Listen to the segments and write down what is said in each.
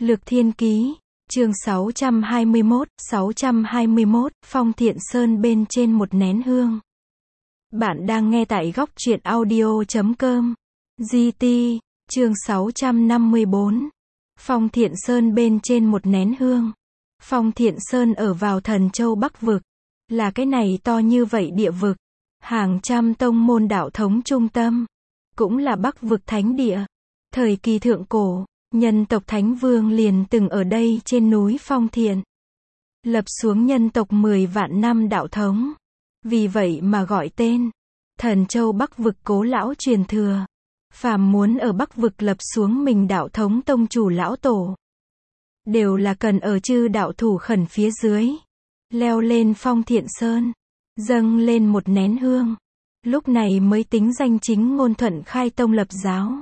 Lược Thiên Ký, chương 621, Phong Thiện Sơn bên trên một nén hương. Bạn đang nghe tại góc truyện audio.com. GT, chương 654. Phong Thiện Sơn bên trên một nén hương. Phong Thiện Sơn ở vào Thần Châu Bắc Vực. Là cái này to như vậy địa vực. Hàng trăm tông môn đạo thống trung tâm. Cũng là Bắc Vực thánh địa. Thời kỳ thượng cổ, nhân tộc Thánh Vương liền từng ở đây trên núi Phong Thiện. Lập xuống nhân tộc 10 vạn năm đạo thống. Vì vậy mà gọi tên. Thần Châu Bắc Vực cố lão truyền thừa. Phàm muốn ở Bắc Vực lập xuống mình đạo thống tông chủ lão tổ. Đều là cần ở chư đạo thủ khẩn phía dưới. Leo lên Phong Thiện Sơn. Dâng lên một nén hương. Lúc này mới tính danh chính ngôn thuận khai tông lập giáo.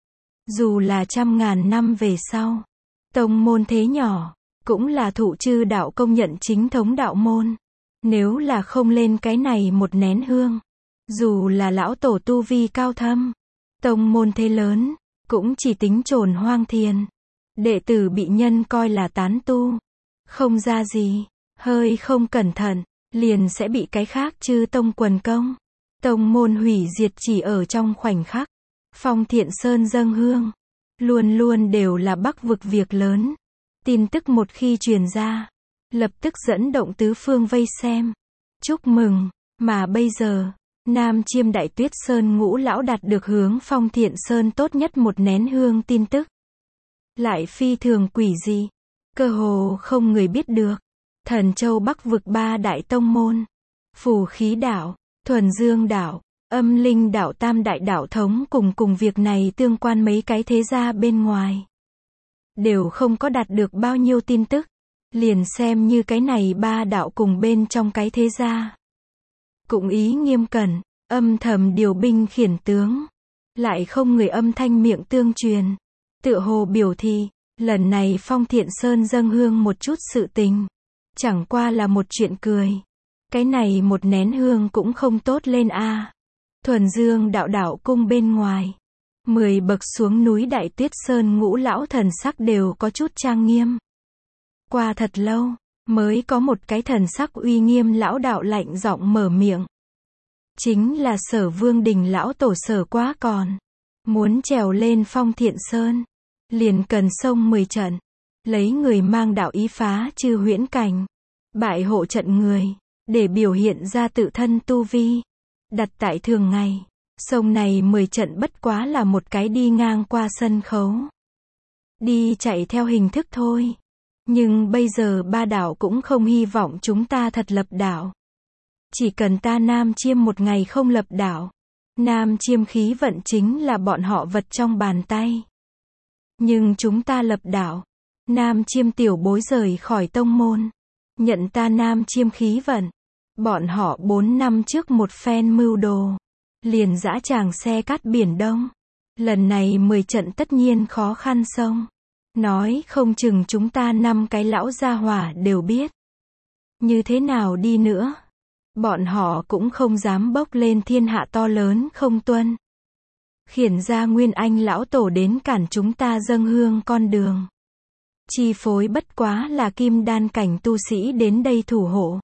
Dù là trăm ngàn năm về sau, tông môn thế nhỏ, cũng là thụ chư đạo công nhận chính thống đạo môn. Nếu là không lên cái này một nén hương, dù là lão tổ tu vi cao thâm, tông môn thế lớn, cũng chỉ tính trồn hoang thiền. Đệ tử bị nhân coi là tán tu, không ra gì, hơi không cẩn thận, liền sẽ bị cái khác chư tông quần công. Tông môn hủy diệt chỉ ở trong khoảnh khắc. Phong Thiện Sơn dâng hương, luôn luôn đều là Bắc Vực việc lớn. Tin tức một khi truyền ra, lập tức dẫn động tứ phương vây xem. Chúc mừng, mà bây giờ, Nam Chiêm Đại Tuyết Sơn ngũ lão đạt được hướng Phong Thiện Sơn tốt nhất một nén hương tin tức. Lại phi thường quỷ dị, cơ hồ không người biết được. Thần Châu Bắc Vực ba đại tông môn, Phù Khí Đạo, Thuần Dương Đạo, Âm Linh Đạo tam đại đạo thống cùng việc này tương quan mấy cái thế gia bên ngoài. Đều không có đạt được bao nhiêu tin tức. Liền xem như cái này ba đạo cùng bên trong cái thế gia. Cũng ý nghiêm cẩn, âm thầm điều binh khiển tướng. Lại không người âm thanh miệng tương truyền. Tựa hồ biểu thị, lần này Phong Thiện Sơn dâng hương một chút sự tình. Chẳng qua là một chuyện cười. Cái này một nén hương cũng không tốt lên a. Thuần Dương đạo đạo cung bên ngoài, 10 bậc xuống núi Đại Tuyết Sơn ngũ lão thần sắc đều có chút trang nghiêm. Qua thật lâu, mới có một cái thần sắc uy nghiêm lão đạo lạnh giọng mở miệng. Chính là Sở Vương Đình lão tổ Sở Quá Còn. Muốn trèo lên Phong Thiện Sơn, liền cần xông 10 trận. Lấy người mang đạo ý phá chư huyễn cảnh. Bại hộ trận người, để biểu hiện ra tự thân tu vi. Đặt tại thường ngày, sông này 10 trận bất quá là một cái đi ngang qua sân khấu. Đi chạy theo hình thức thôi. Nhưng bây giờ ba đảo cũng không hy vọng chúng ta thật lập đảo. Chỉ cần ta Nam Chiêm một ngày không lập đảo. Nam Chiêm khí vận chính là bọn họ vật trong bàn tay. Nhưng chúng ta lập đảo. Nam Chiêm tiểu bối rời khỏi tông môn. Nhận ta Nam Chiêm khí vận. Bọn họ 4 năm trước một phen mưu đồ. Liền dã tràng xe cát biển Đông. Lần này 10 trận tất nhiên khó khăn sông. Nói không chừng chúng ta 5 cái lão gia hỏa đều biết. Như thế nào đi nữa. Bọn họ cũng không dám bốc lên thiên hạ to lớn không tuân. Khiển ra Nguyên Anh lão tổ đến cản chúng ta dâng hương con đường. Chi phối bất quá là kim đan cảnh tu sĩ đến đây thủ hộ.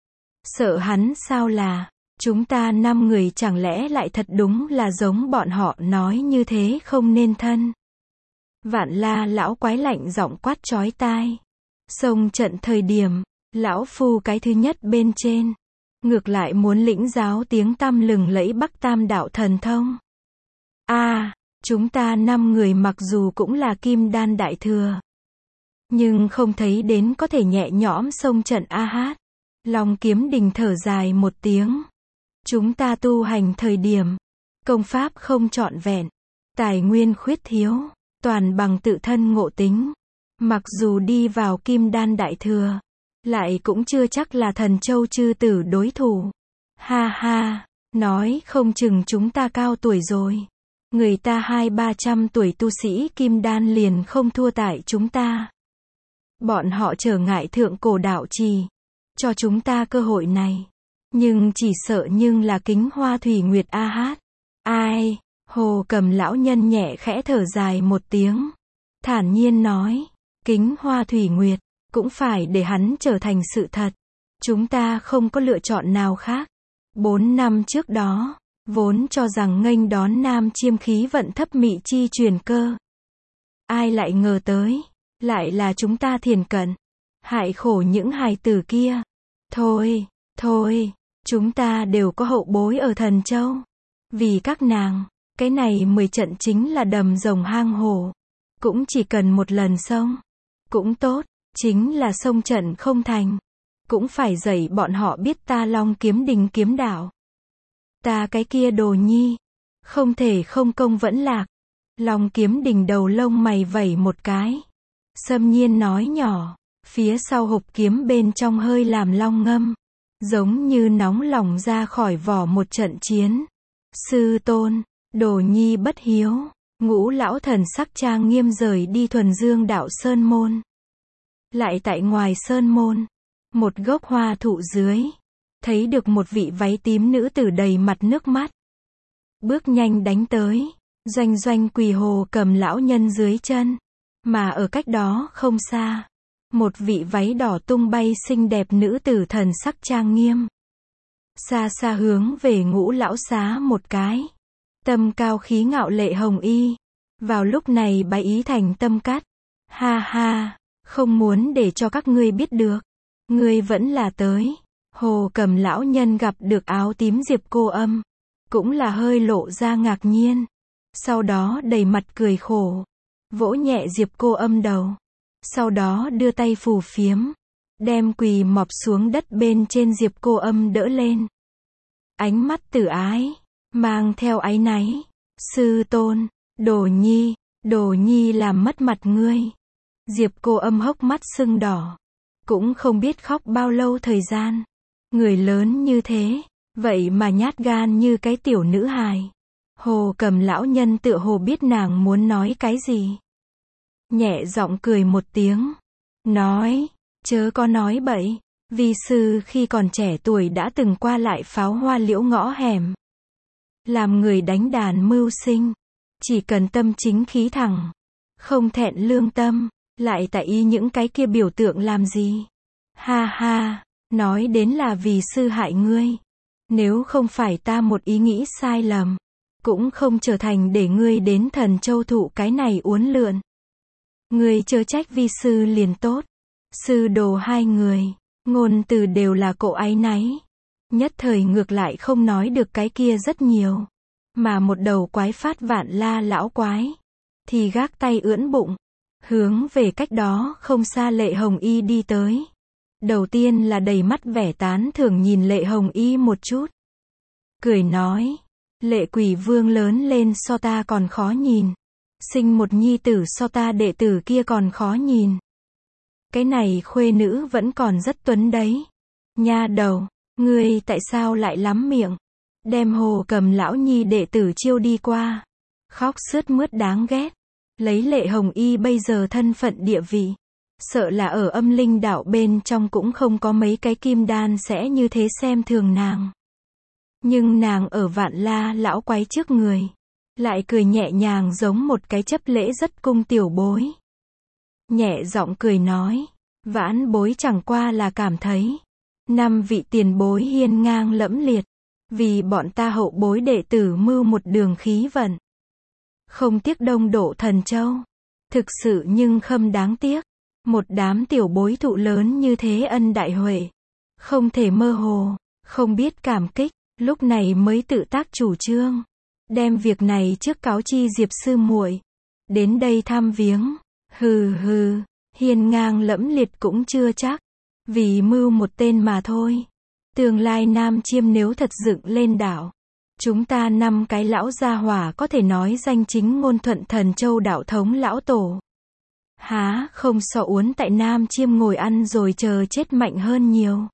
Sợ hắn sao là, chúng ta 5 người chẳng lẽ lại thật đúng là giống bọn họ nói như thế không nên thân. Vạn La lão quái lạnh giọng quát chói tai. Xông trận thời điểm, lão phu cái thứ nhất bên trên. Ngược lại muốn lĩnh giáo tiếng tăm lừng lẫy Bắc Tam đạo thần thông. Chúng ta 5 người mặc dù cũng là kim đan đại thừa. Nhưng không thấy đến có thể nhẹ nhõm xông trận hát. Long Kiếm Đình thở dài một tiếng. Chúng ta tu hành thời điểm, công pháp không trọn vẹn, tài nguyên khuyết thiếu, toàn bằng tự thân ngộ tính. Mặc dù đi vào kim đan đại thừa, lại cũng chưa chắc là Thần Châu chư tử đối thủ. Ha ha, nói không chừng chúng ta cao tuổi rồi. Người ta 200-300 tuổi tu sĩ kim đan liền không thua tại chúng ta. Bọn họ trở ngại thượng cổ đạo trì. Cho chúng ta cơ hội này. Nhưng chỉ sợ nhưng là Kính Hoa Thủy Nguyệt hát. Ai, Hồ Cầm lão nhân nhẹ khẽ thở dài một tiếng. Thản nhiên nói. Kính Hoa Thủy Nguyệt, cũng phải để hắn trở thành sự thật. Chúng ta không có lựa chọn nào khác. 4 năm trước đó, vốn cho rằng nghênh đón Nam Chiêm khí vận thấp mị chi truyền cơ. Ai lại ngờ tới, lại là chúng ta Thiền Cận. Hại khổ những hài tử kia. Thôi, chúng ta đều có hậu bối ở Thần Châu. Vì các nàng, cái này 10 trận chính là đầm rồng hang hổ. Cũng chỉ cần một lần xông. Cũng tốt, chính là xông trận không thành. Cũng phải dạy bọn họ biết ta Long Kiếm Đình kiếm đạo. Ta cái kia Đồ Nhi, không thể không công vẫn lạc. Long Kiếm Đình đầu lông mày vẩy một cái. Xâm Nhiên nói nhỏ, phía sau hộp kiếm bên trong hơi làm long ngâm. Giống như nóng lòng ra khỏi vỏ một trận chiến. Sư tôn, Đồ Nhi bất hiếu. Ngũ lão thần sắc trang nghiêm rời đi Thuần Dương đạo Sơn Môn. Lại tại ngoài Sơn Môn, một gốc hoa thụ dưới, thấy được một vị váy tím nữ tử đầy mặt nước mắt. Bước nhanh đánh tới, doanh doanh quỳ Hồ Cầm lão nhân dưới chân. Mà ở cách đó không xa, một vị váy đỏ tung bay xinh đẹp nữ tử thần sắc trang nghiêm. Xa xa hướng về Ngũ lão xá một cái. Tâm cao khí ngạo Lệ Hồng Y. Vào lúc này bái ý thành tâm cắt. Ha ha, không muốn để cho các ngươi biết được. Ngươi vẫn là tới. Hồ Cầm lão nhân gặp được áo tím Diệp Cô Âm. Cũng là hơi lộ ra ngạc nhiên. Sau đó đầy mặt cười khổ. Vỗ nhẹ Diệp Cô Âm đầu. Sau đó đưa tay phù phiếm. Đem quỳ mọp xuống đất bên trên Diệp Cô Âm đỡ lên. Ánh mắt từ ái. Mang theo áy náy. Sư tôn, Đồ Nhi làm mất mặt ngươi. Diệp Cô Âm hốc mắt sưng đỏ. Cũng không biết khóc bao lâu thời gian. Người lớn như thế, vậy mà nhát gan như cái tiểu nữ hài. Hồ Cầm lão nhân tựa hồ biết nàng muốn nói cái gì. Nhẹ giọng cười một tiếng. Nói, chớ có nói bậy. Vi sư khi còn trẻ tuổi đã từng qua lại Pháo Hoa Liễu ngõ hẻm. Làm người đánh đàn mưu sinh. Chỉ cần tâm chính khí thẳng. Không thẹn lương tâm. Lại tại ý những cái kia biểu tượng làm gì. Ha ha, nói đến là vì sư hại ngươi. Nếu không phải ta một ý nghĩ sai lầm. Cũng không trở thành để ngươi đến Thần Châu thụ cái này uốn lượn. Ngươi chớ trách vi sư liền tốt. Sư đồ hai người. Ngôn từ đều là cộ áy náy. Nhất thời ngược lại không nói được cái kia rất nhiều. Mà một đầu quái phát Vạn La lão quái. Thì gác tay ưỡn bụng. Hướng về cách đó không xa Lệ Hồng Y đi tới. Đầu tiên là đầy mắt vẻ tán thưởng nhìn Lệ Hồng Y một chút. Cười nói. Lệ Quỷ Vương lớn lên so ta còn khó nhìn. Sinh một nhi tử so ta đệ tử kia còn khó nhìn. Cái này khuê nữ vẫn còn rất tuấn đấy. Nha đầu, ngươi tại sao lại lắm miệng? Đem Hồ Cầm lão nhi đệ tử chiêu đi qua. Khóc sướt mướt đáng ghét. Lấy Lệ Hồng Y bây giờ thân phận địa vị. Sợ là ở âm linh đạo bên trong cũng không có mấy cái kim đan sẽ như thế xem thường nàng. Nhưng nàng ở Vạn La lão quái trước người. Lại cười nhẹ nhàng giống một cái chấp lễ rất cung tiểu bối. Nhẹ giọng cười nói. Vãn bối chẳng qua là cảm thấy. 5 vị tiền bối hiên ngang lẫm liệt. Vì bọn ta hậu bối đệ tử mưu một đường khí vận. Không tiếc đông độ Thần Châu. Thực sự nhưng khâm đáng tiếc. Một đám tiểu bối thụ lớn như thế ân đại huệ. Không thể mơ hồ. Không biết cảm kích. Lúc này mới tự tác chủ trương. Đem việc này trước cáo chi Diệp sư muội. Đến đây thăm viếng. Hừ hừ. Hiên ngang lẫm liệt cũng chưa chắc. Vì mưu một tên mà thôi. Tương lai Nam Chiêm nếu thật dựng lên đảo. Chúng ta 5 cái lão gia hỏa có thể nói danh chính ngôn thuận Thần Châu đạo thống lão tổ. Há không so uốn tại Nam Chiêm ngồi ăn rồi chờ chết mạnh hơn nhiều.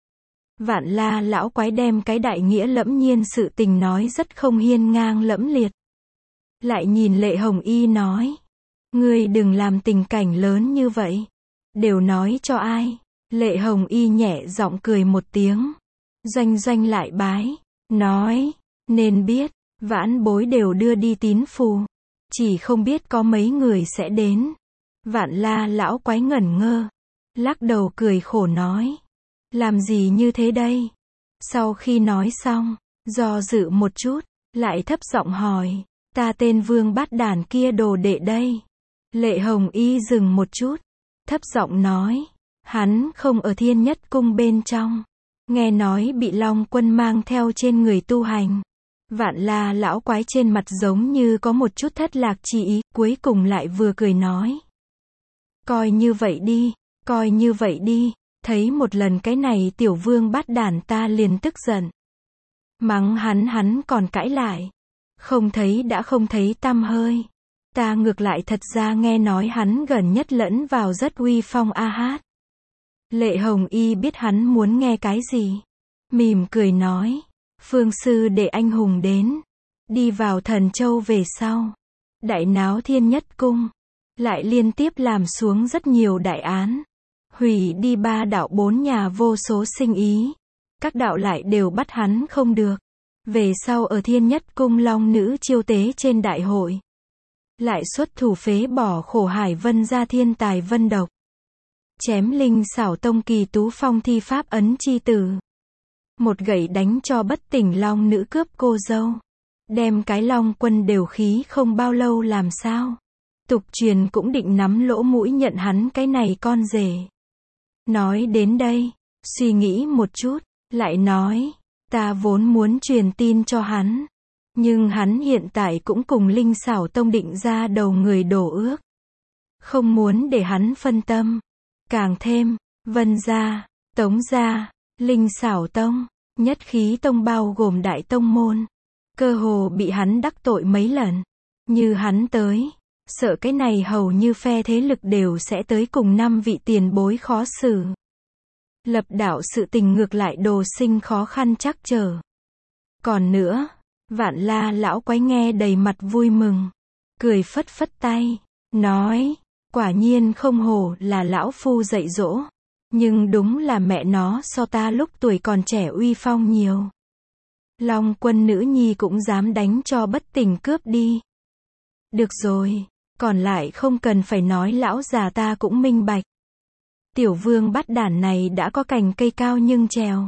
Vạn La lão quái đem cái đại nghĩa lẫm nhiên sự tình nói rất không hiên ngang lẫm liệt. Lại nhìn Lệ Hồng Y nói. Ngươi đừng làm tình cảnh lớn như vậy. Đều nói cho ai. Lệ Hồng Y nhẹ giọng cười một tiếng. Doanh doanh lại bái. Nói. Nên biết. Vãn bối đều đưa đi tín phù. Chỉ không biết có mấy người sẽ đến. Vạn La lão quái ngẩn ngơ, lắc đầu cười khổ nói. Làm gì như thế đây? Sau khi nói xong, do dự một chút, lại thấp giọng hỏi. Ta tên Vương Bát Đản kia đồ đệ đây. Lệ Hồng Y dừng một chút, thấp giọng nói. Hắn không ở Thiên Nhất Cung bên trong. Nghe nói bị Long Quân mang theo trên người tu hành. Vạn La lão quái trên mặt giống như có một chút thất lạc chi ý, cuối cùng lại vừa cười nói. Coi như vậy đi, coi như vậy đi, thấy một lần cái này tiểu Vương Bát Đản ta liền tức giận. Mắng hắn còn cãi lại. Không thấy đã không thấy tăm hơi. Ta ngược lại thật ra nghe nói hắn gần nhất lẫn vào rất uy phong a hát. Lệ Hồng Y biết hắn muốn nghe cái gì. Mỉm cười nói. Phương sư để anh hùng đến. Đi vào Thần Châu về sau. Đại náo Thiên Nhất Cung. Lại liên tiếp làm xuống rất nhiều đại án. Hủy đi 3 đạo 4 nhà vô số sinh ý. Các đạo lại đều bắt hắn không được. Về sau ở Thiên Nhất Cung Long Nữ chiêu tế trên đại hội. Lại xuất thủ phế bỏ Khổ Hải Vân ra thiên tài vân độc. Chém Linh Xảo Tông Kỳ Tú Phong thi pháp ấn chi tử. Một gậy đánh cho bất tỉnh Long Nữ cướp cô dâu. Đem cái Long Quân đều khí không bao lâu làm sao. Tục truyền cũng định nắm lỗ mũi nhận hắn cái này con rể. Nói đến đây, suy nghĩ một chút, lại nói. Ta vốn muốn truyền tin cho hắn. Nhưng hắn hiện tại cũng cùng Linh Xảo Tông định ra đầu người đổ ước. Không muốn để hắn phân tâm. Càng thêm, Vân gia, Tống gia, Linh Xảo Tông, Nhất Khí Tông bao gồm đại tông môn. Cơ hồ bị hắn đắc tội mấy lần. Như hắn tới, sợ cái này hầu như phe thế lực đều sẽ tới cùng 5 vị tiền bối khó xử. Lập đạo sự tình ngược lại đồ sinh khó khăn trắc trở. Còn nữa, Vạn La lão quái nghe đầy mặt vui mừng. Cười phất phất tay, nói, quả nhiên không hổ là lão phu dạy dỗ. Nhưng đúng là mẹ nó so ta lúc tuổi còn trẻ uy phong nhiều. Long Quân nữ nhi cũng dám đánh cho bất tỉnh cướp đi. Được rồi, còn lại không cần phải nói lão già ta cũng minh bạch. Tiểu Vương Bát Đản này đã có cành cây cao nhưng trèo.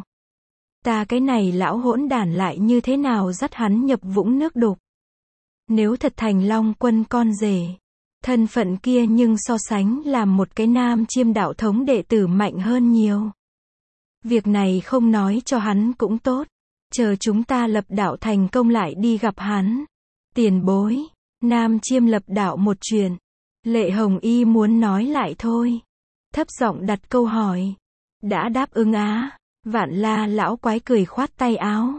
Ta cái này lão hỗn đản lại như thế nào dắt hắn nhập vũng nước đục. Nếu thật thành Long Quân con rể, thân phận kia nhưng so sánh làm một cái Nam Chiêm đạo thống đệ tử mạnh hơn nhiều. Việc này không nói cho hắn cũng tốt. Chờ chúng ta lập đạo thành công lại đi gặp hắn. Tiền bối, Nam Chiêm lập đạo một chuyện. Lệ Hồng Y muốn nói lại thôi. Thấp giọng đặt câu hỏi. Đã đáp ứng á. Vạn La lão quái cười khoát tay áo.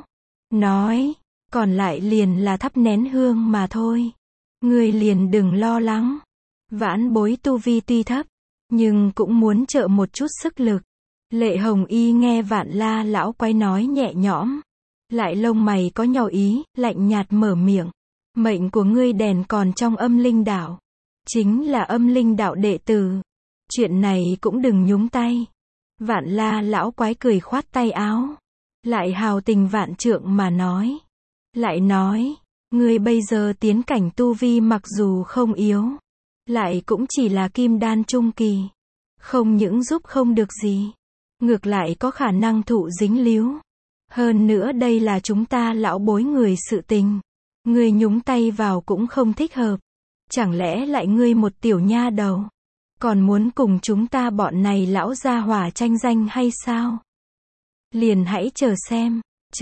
Nói, còn lại liền là thắp nén hương mà thôi. Ngươi liền đừng lo lắng. Vãn bối tu vi tuy thấp, nhưng cũng muốn trợ một chút sức lực. Lệ Hồng Y nghe Vạn La lão quái nói nhẹ nhõm. Lại lông mày có nhỏ ý, lạnh nhạt mở miệng. Mệnh của ngươi đèn còn trong Âm Linh đạo. Chính là Âm Linh đạo đệ tử. Chuyện này cũng đừng nhúng tay. Vạn La lão quái cười khoát tay áo. Lại hào tình vạn trượng mà nói. Lại nói, ngươi bây giờ tiến cảnh tu vi mặc dù không yếu. Lại cũng chỉ là kim đan trung kỳ. Không những giúp không được gì. Ngược lại có khả năng thụ dính líu. Hơn nữa đây là chúng ta lão bối người sự tình. Ngươi nhúng tay vào cũng không thích hợp. Chẳng lẽ lại ngươi một tiểu nha đầu. Còn muốn cùng chúng ta bọn này lão gia hỏa tranh danh hay sao? Liền hãy chờ xem.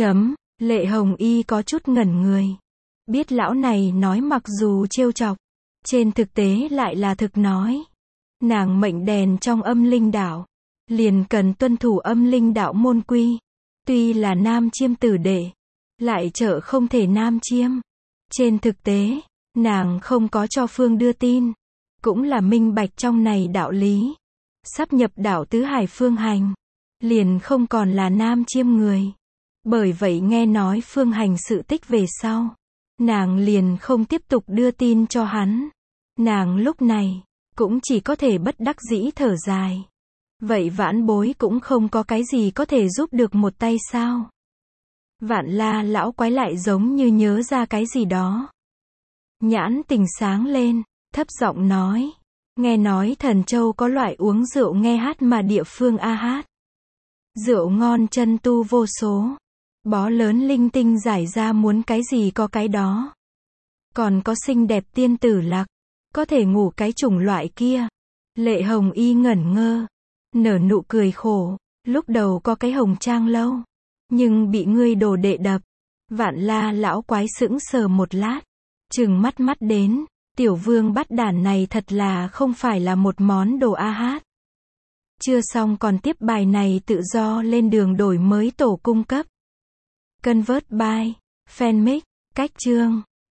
Lệ Hồng Y có chút ngẩn người. Biết lão này nói mặc dù trêu chọc. Trên thực tế lại là thực nói. Nàng mệnh đèn trong Âm Linh đạo. Liền cần tuân thủ Âm Linh đạo môn quy. Tuy là Nam Chiêm tử đệ. Lại trở không thể Nam Chiêm. Trên thực tế, nàng không có cho Phương đưa tin. Cũng là minh bạch trong này đạo lý. Sắp nhập đạo Tứ Hải Phương Hành. Liền không còn là Nam Chiêm người. Bởi vậy nghe nói Phương Hành sự tích về sau. Nàng liền không tiếp tục đưa tin cho hắn. Nàng lúc này, cũng chỉ có thể bất đắc dĩ thở dài. Vậy vãn bối cũng không có cái gì có thể giúp được một tay sao? Vạn La lão quái lại giống như nhớ ra cái gì đó. Nhãn tình sáng lên, thấp giọng nói. Nghe nói Thần Châu có loại uống rượu nghe hát mà địa phương a hát. Rượu ngon chân tu vô số. Bó lớn linh tinh giải ra muốn cái gì có cái đó. Còn có xinh đẹp tiên tử lạc. Có thể ngủ cái chủng loại kia. Lệ Hồng Y ngẩn ngơ. Nở nụ cười khổ. Lúc đầu có cái hồng trang lâu. Nhưng bị ngươi đồ đệ đập. Vạn La lão quái sững sờ một lát. Trừng mắt mắt đến. Tiểu vương bắt đản này thật là không phải là một món đồ a hát. Chưa xong còn tiếp bài này tự do lên đường đổi mới tổ cung cấp. Convert by Fanmic. Cách chương